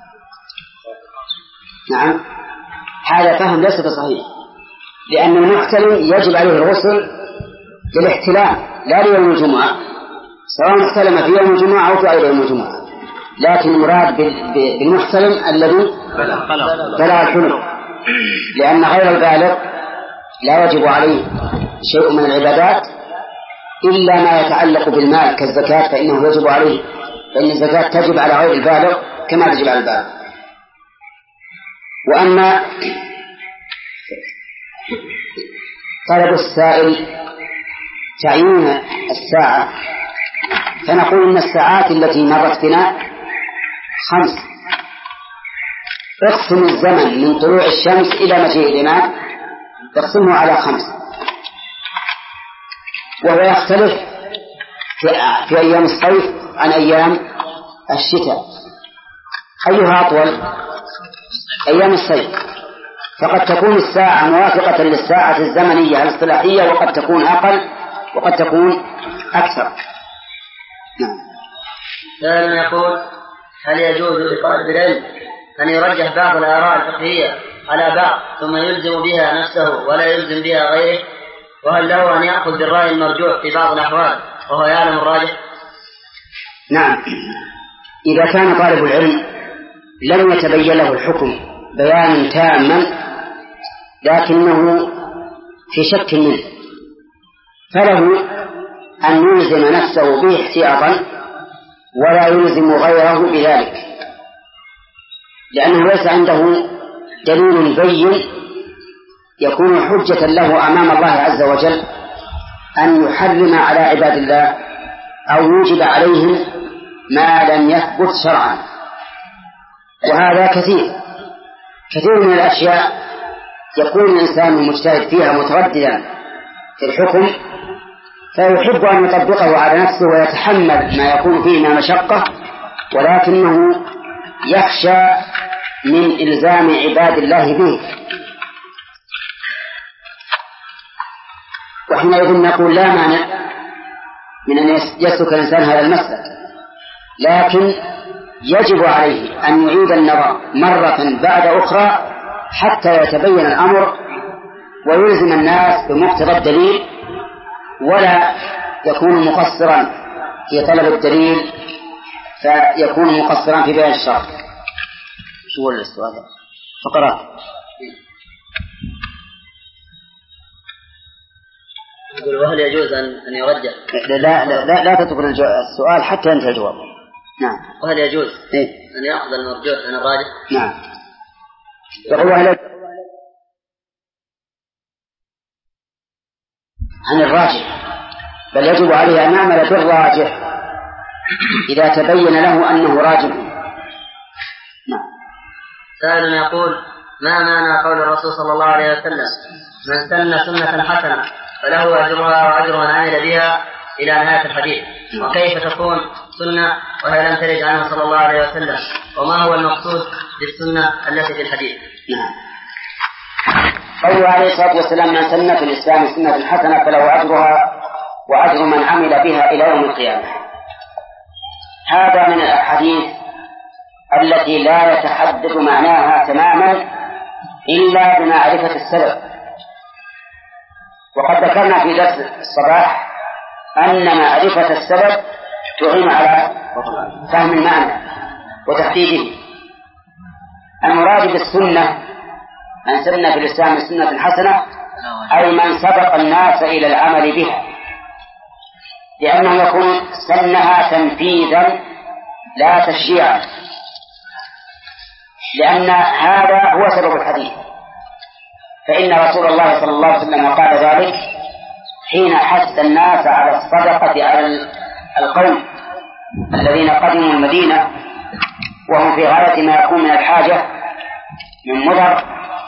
نعم، هذا فهم ليس بصحيح، لأن المحتلم يجب عليه الغسل للاحتلام لا ليوم الجمعة، سواء احتلم في يوم الجمعة أو في غير يوم الجمعة، لكن المراد بالمحتلم الذي بلغ الحلم، لأن غير البالغ لا يجب عليه شيء من العبادات إلا ما يتعلق بالمال كالزكاة، فإنه يجب عليه، فإن الزكاة تجب على غير البالغ كما تجب على البالغ. وأما طلب السائل تعيين الساعة، فنقول إن الساعات التي مرت بنا خمس: اقسم الزمن من طلوع الشمس إلى مجيء الإمام، اقسمه على خمس، وهو يختلف في أيام الصيف عن أيام الشتاء. أيها أطول؟ أيام الصيف، فقد تكون الساعة موافقة للساعة الزمنية الاصطلاحية، وقد تكون أقل وقد تكون أكثر. نعم. سائل يقول: هل يجوز لطالب العلم أن يرجح بعض الآراء الفقهية على بعض ثم يلزم بها نفسه ولا يلزم بها غيره؟ وهل له أن يأخذ بالرأي المرجوح في بعض الأحوال وهو يعلم الراجح؟ نعم، إذا كان طالب العلم لم يتبين له الحكم بيانا تاما لكنه في شك منه، فله أن يلزم نفسه به احتياطا ولا يلزم غيره بذلك، لأنه ليس عنده دليل بين يكون حجة له أمام الله عز وجل أن يحرم على عباد الله أو يوجب عليهم ما لم يثبت شرعا. وهذا كثير كثير من الأشياء يكون الإنسان المجتهد فيها مترددا في الحكم، فيحب أن يطبقه على نفسه ويتحمل ما يكون فيه من مشقة، ولكنه يخشى من إلزام عباد الله به، وحينئذ نقول لا مانع من أن يسلك الإنسان هذا المسلك، لكن يجب عليه أن يعيد النظر مرة بعد أخرى حتى يتبين الأمر ويلزم الناس بمقتضى الدليل، ولا يكون مقصرا في طلب الدليل فيكون مقصرا في بيان الشرع. شو هو السؤال؟ فقرات. يقول: وهل يجوز أن يرجح؟ لا لا لا, لا تترك السؤال حتى ينتهي الجواب. نعم. وهل يجوز إيه؟ أن يأخذ المرجوح عن الراجح؟ نعم. يقول وهل عن الراجح، بل يجب عليه أن يعمل بالراجح إذا تبين له أنه راجح. نعم. سائل يقول: ما معنى قول الرسول صلى الله عليه وسلم: من سن سنة حسنة فله أجرها وأجر من عمل بها إلى نهاية الحديث؟ وكيف تكون سنة وهي لم ترد عنه صلى الله عليه وسلم؟ وما هو المقصود بالسنة التي في الحديث؟ نعم. قوله عليه الصلاة والسلام: من سن في الإسلام سنة حسنة فله أجرها وأجر من عمل بها إلى يوم القيامة. هذا من الأحاديث التي لا يتحدد معناها تماما إلا بمعرفة السبب. وقد ذكرنا في درس الصباح أن معرفة السبب تعين على فهم المعنى وتحديده. المراد بالسنة من سن في الإسلام سنة حسنة أي من سبق الناس إلى العمل بها، لأنه يكون سنها تنفيذا لا تشريعا، لأن هذا هو سبب الحديث. فإن رسول الله صلى الله عليه وسلم قال ذلك حين حث الناس على الصدقة على القوم الذين قدموا المدينة وهم في غاية ما يكون من الحاجة من مضر،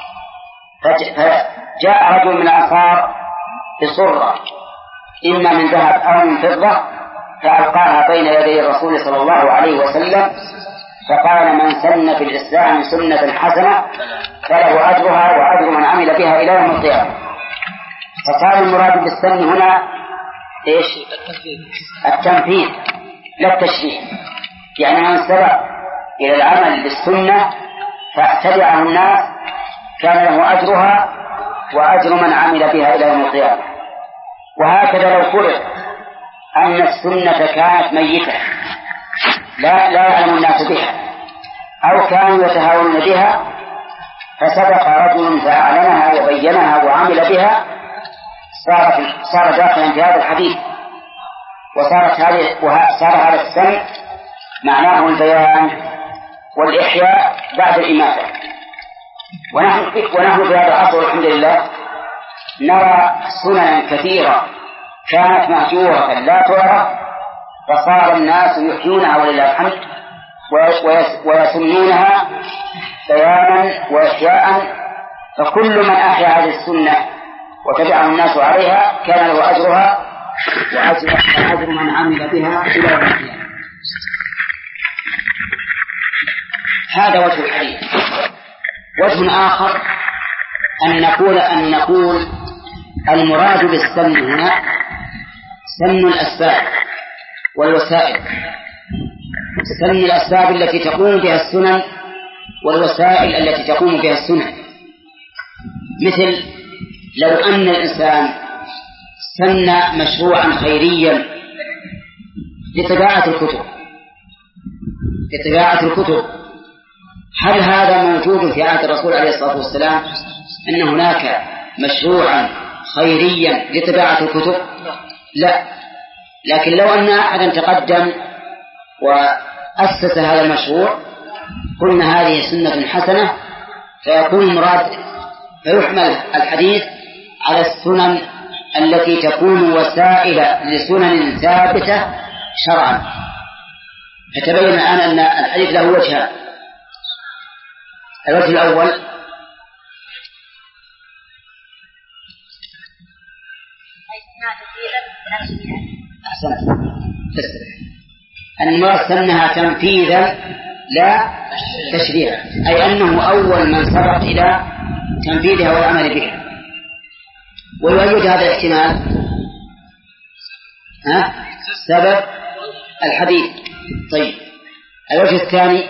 فجاء رجل من الأنصار بصرة إما من ذهب أو من فضة فألقاها بين يدي الرسول صلى الله عليه وسلم، فقال: من سن في الإسلام سنة حسنة فله أجرها وأجر من عمل بها إلى يوم القيامة. فصار المراد بالسن هنا إيش؟ التنفيذ لا التشريع، يعني من سبق إلى العمل بالسنة فاتبعه الناس كان له أجرها وأجر من عمل بها إلى يوم القيامة. وهكذا لو فرض أن السنة كانت ميتة لا لا يعلم الناس بها أو كانوا يتهاونون بها فسبق رجل فأعلنها وبينها وعمل بها صار صار داخلا في هذا الحديث، وصارت هذه وصار هذا السن معناه البيان والإحياء بعد الإماتة. ونحن ونحن في هذا العصر الحمد لله نرى سننا كثيرة كانت مهجورة لا تعرف، فصار الناس يحيونها ولله الحمد ويسنونها بيانا وإحياء، فكل من أحيا هذه السنة وتبعه الناس عليها كان له أجرها وأجر من عمل بها إلى يوم القيامة. هذا وجه الحديث. وجه آخر أن نقول أن نقول المراد بالسن هنا سن الأسباب والوسائل، سن الأسباب التي تقوم بها السنن والوسائل التي تقوم بها السنن. مثل لو أن الإنسان سن مشروعا خيريا لطباعة الكتب لطباعة الكتب هل هذا موجود في عهد الرسول عليه الصلاة والسلام أن هناك مشروعا خيريا لطباعة الكتب؟ لا. لكن لو أن أحدا تقدم وأسس هذا المشروع قلنا هذه سنة حسنة، فيكون مراد فيحمل الحديث على السنن التي تكون وسائل لسنن ثابتة شرعا. فتبين الآن أن الحديث له وجهان. الوجه الأول أحسنت أن مراد سنها تنفيذا لا تشريعا، أي أنه أول من سبق إلى تنفيذها والعمل بها. ويؤيد هذا الاحتمال ها؟ سبب الحديث. طيب الوجه الثاني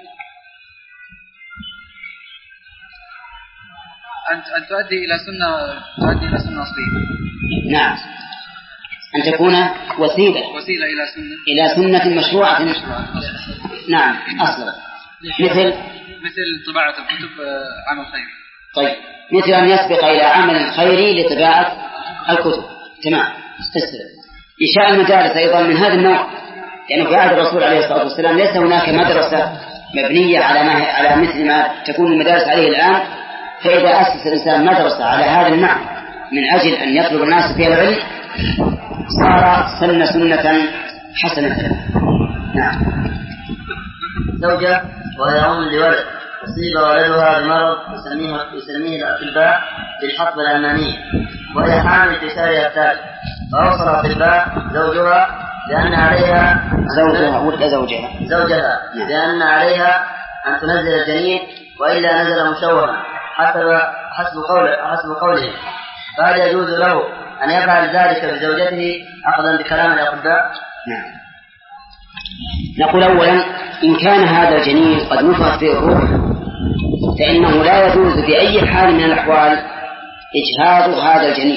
أن تؤدي إلى سنة تؤدي إلى سنة أصلية. نعم، أن تكون وسيلة وسيلة إلى سنة إلى سنة مشروعة. نعم أصلا مثل مثل طباعة الكتب عمل خيري. طيب مثل أن يسبق إلى عمل خيري لطباعة الكتب. تمام. استسلم. إنشاء المدارس أيضا من هذا النوع، لأنه في عهد الرسول عليه الصلاة والسلام ليس هناك مدرسة مبنية على ما على مثل ما تكون المدارس عليه الآن. فإذا أسس الإنسان مدرسة على هذا النوع من أجل أن يطلب الناس فيها العلم صار سن سنة حسنة. نعم. زوجة وهي أم لولد أصيب ولدها بمرض يسميه يسميه الأطباء بالحقبة الألمانية، وهي حامل في شهرها الثالث، فأوصى الأطباء زوجها بأن عليها زوجها ولا زوجها زوجها بأن عليها أن تنزل الجنين وإلا نزل مشوها حسب حسب قوله حسب قوله فهل يجوز له أن يفعل ذلك بزوجته أخذا بكلام الأطباء؟ نعم. نقول أولا إن كان هذا الجنين قد نفخ فيه الروح فإنه لا يجوز بأي حال من الأحوال إجهاض هذا الجنين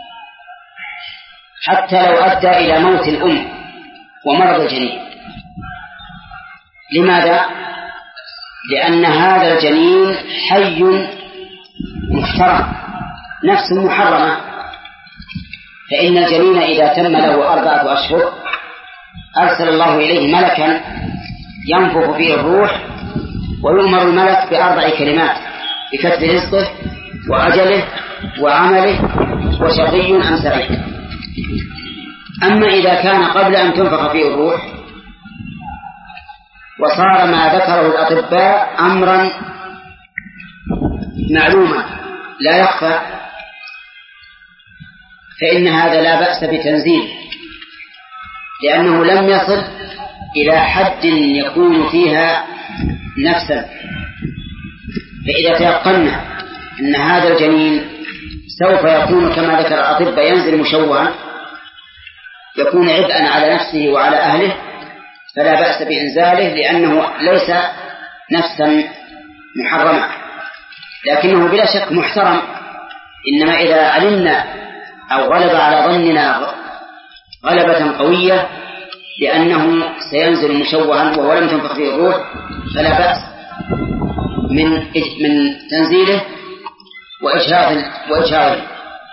حتى لو أدى إلى موت الأم ومرض الجنين. لماذا؟ لأن هذا الجنين حي محترم نفس محرمة، فإن الجنين إذا تم له أربعة أشهر أرسل الله إليه ملكا ينفخ فيه الروح ويؤمر الملك بأربع كلمات بكتب رزقه وأجله وعمله وشقي أم سعيد. أما إذا كان قبل أن تنفخ فيه الروح وصار ما ذكره الأطباء أمرا معلوما لا يخفى فإن هذا لا بأس بتنزيل، لأنه لم يصل إلى حد يكون فيها نفسا. فإذا تيقنا أن هذا الجنين سوف يكون كما ذكر الأطباء ينزل مشوها يكون عبئا على نفسه وعلى أهله فلا بأس بإنزاله، لأنه ليس نفسا محرمة لكنه بلا شك محترم. إنما إذا علمنا أو غلب على ظننا غلبة قوية لأنه سينزل مشوها وهو لم تنفخ فيه الروح فلا بأس من من تنزيله وإجهاض وإجهاضه.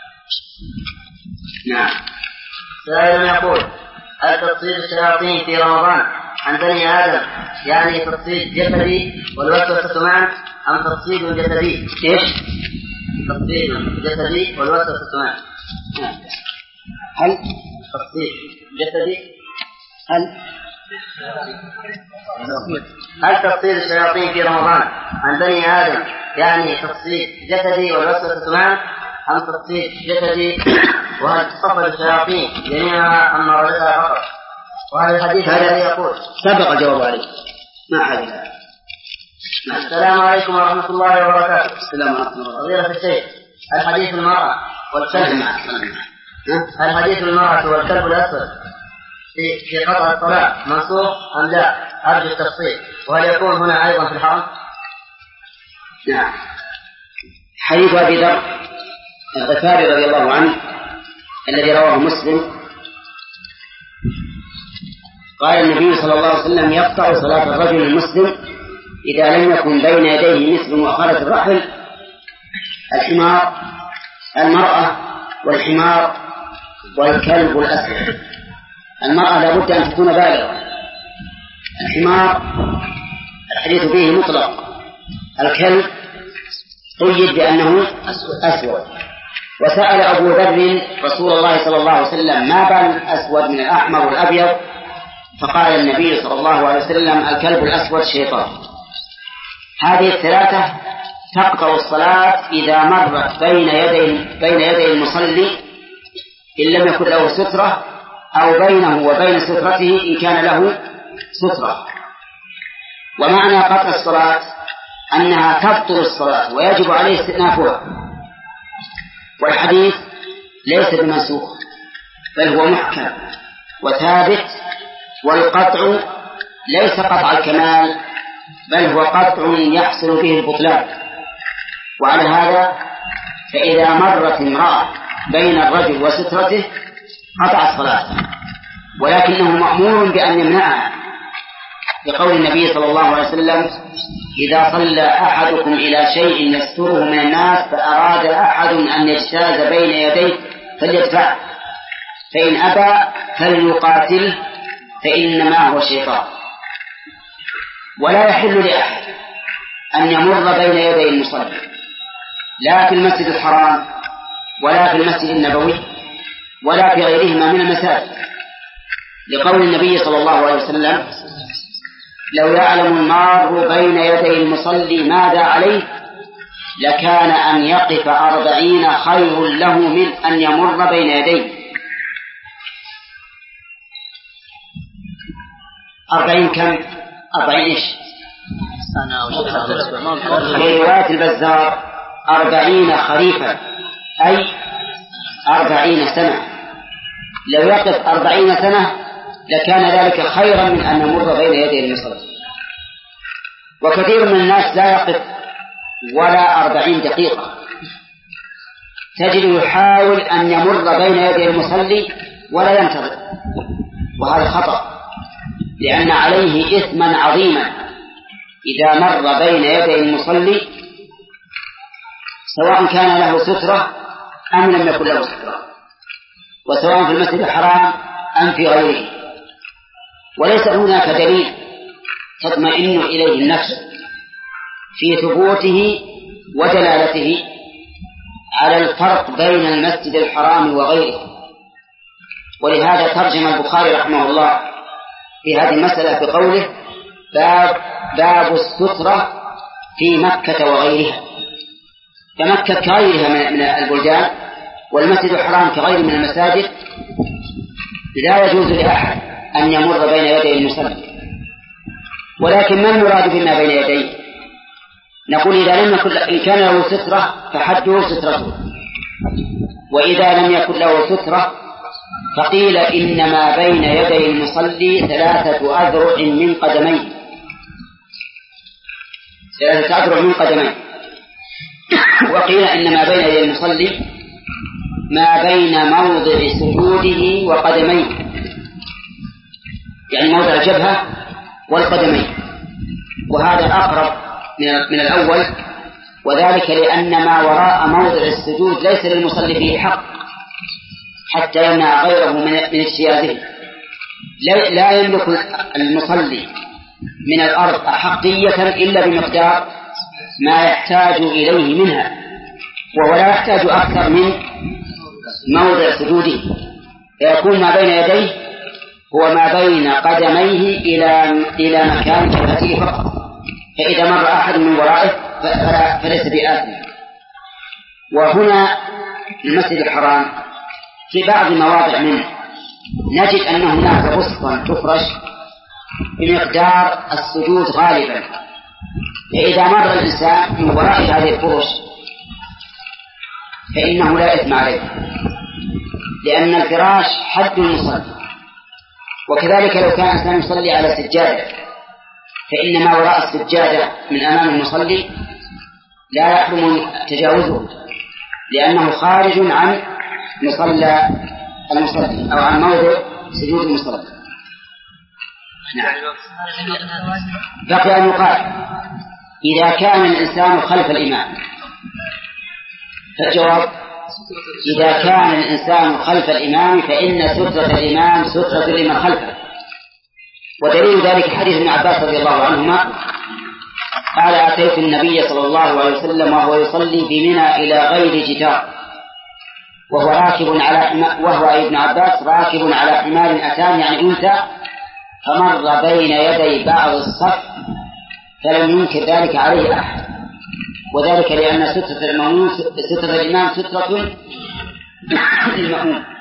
نعم. سائل يقول: هل تصيد الشياطين في رمضان عن بني آدم يعني تصيد جسدي والوسوسة معا أم تصيد جسدي؟ إيش؟ تصيد جسدي والوسوسة معا. هل تصيد جسدي هل هل تفصيل الشياطين في رمضان عن بني آدم يعني تفصيل جسدي والوسوسة معا، أم تفصيل جسدي وهل تصفد الشياطين جميعها أم مردها فقط؟ وهذا الحديث الذي يقول سبق الجواب عليه ما حدث. السلام عليكم ورحمة الله وبركاته. السلام عليكم ورحمة الله. فضيلة الشيخ، الحديث المرأة والكلب الحديث المرأة والكلب الأسود في في قطع الصلاة منسوخ أم لا؟ أرجو التفصيل. وهل يكون هنا أيضا في الحرم؟ نعم. حديث أبي ذر الغفاري رضي الله عنه الذي رواه مسلم قال النبي صلى الله عليه وسلم يقطع صلاة الرجل المسلم إذا لم يكن بين يديه مثل مؤخرة الرحل الحمار المرأة والحمار والكلب الأسود. المرأة لابد أن تكون بالغة. الحمار الحديث فيه مطلق. الكلب قيد بأنه أسود. وسأل أبو ذر رسول الله صلى الله عليه وسلم ما بال الأسود من الأحمر والأبيض؟ فقال النبي صلى الله عليه وسلم الكلب الأسود شيطان. هذه الثلاثة تقطع الصلاة إذا مرت بين يدي بين يدي المصلي إن لم يكن له سترة، أو بينه وبين سترته إن كان له سترة. ومعنى قطع الصلاة أنها تبطل الصلاة ويجب عليه استئنافها. والحديث ليس بمنسوخ بل هو محكم وثابت. والقطع ليس قطع الكمال بل هو قطع يحصل فيه البطلان. وعلى هذا فإذا مرت امرأة بين الرجل وسترته قطع الصلاة، ولكنه مأمور بأن يمنعها لقول النبي صلى الله عليه وسلم إذا صلى أحدكم إلى شيء يستره من الناس فأراد أحد أن يجتاز بين يديه فليدفع، فإن أبى فليقاتله فإنما هو شيطان. ولا يحل لأحد أن يمر بين يدي المصلي لا في المسجد الحرام ولا في المسجد النبوي ولا في غيرهما من المساجد، لقول النبي صلى الله عليه وسلم لو يعلم المار بين يدي المصلي ماذا عليه لكان أن يقف أربعين خير له من أن يمر بين يديه. أربعين كم؟ أربعين إيش؟ في رواية البزار أربعين خريفا أي أربعين سنة. لو يقف أربعين سنة لكان ذلك خيرا من أن يمر بين يدي المصلي. وكثير من الناس لا يقف ولا أربعين دقيقة، تجد يحاول أن يمر بين يدي المصلي ولا ينتظر، وهذا خطأ، لأن عليه إثما عظيما إذا مر بين يدي المصلي سواء كان له سترة أم لم يكن له سترة، وسواء في المسجد الحرام أم في غيره. وليس هناك دليل تطمئن إليه النفس في ثبوته ودلالته على الفرق بين المسجد الحرام وغيره. ولهذا ترجم البخاري رحمه الله في هذه المسألة بقوله باب, باب السترة في مكة وغيرها. فمكة كغيرها من البلدان والمسجد الحرام كغير من المساجد لا يجوز لأحد أن يمر بين يدي المصلي. ولكن ما المراد بما بين يديه؟ نقول إذا لم يكن إن كان له سترة فحده سترته، وإذا لم يكن له سترة فقيل إنما بين يدي المصلي ثلاثة أذرع من قدمين ثلاثة أذرع من قدمين وقيل إنما بين يدي المصلي ما بين موضع سجوده وقدميه، يعني موضع الجبهة والقدمين، وهذا أقرب من الأول، وذلك لأن ما وراء موضع السجود ليس للمصلي فيه حق حتى يمنع غيره من اجتيازه. لا يملك المصلي من الأرض أحقية إلا بمقدار ما يحتاج إليه منها، وهو لا يحتاج أكثر من موضع سجوده، فيكون ما بين يديه هو ما بين قدميه إلى إلى مكان جبهته فقط، فإذا مر أحد من ورائه فليس بآثم. وهنا المسجد الحرام في بعض مواضع منه نجد أن هناك بسطا تفرش بمقدار السجود غالبا، فإذا مر الإنسان من وراء هذه الفرش فإنه لا إثم عليه، لأن الفراش حد المصلي. وكذلك لو كان الإنسان يصلي على سجادة فإن ما وراء السجادة من أمام المصلي لا يحرم تجاوزه، لأنه خارج عن مصلى المصلي أو عن موضع سجود المصلي. نعم. بقي أن يقال إذا كان الإنسان خلف الإمام، فالجواب إذا كان الإنسان خلف الإمام فإن سترة الإمام سترة لمن خلفه. ودليل ذلك حديث ابن عباس رضي الله عنهما قال: أتيت النبي صلى الله عليه وسلم وهو يصلي بمنى إلى غير جدار، وهو راكب على وهو ابن عباس راكب على حمار أتان يعني أنثى، فمر بين يدي بعض الصف فلم ينكر ذلك عليه أحد، وذلك لأن سترة المأموم سترة الإمام سترة للمأموم.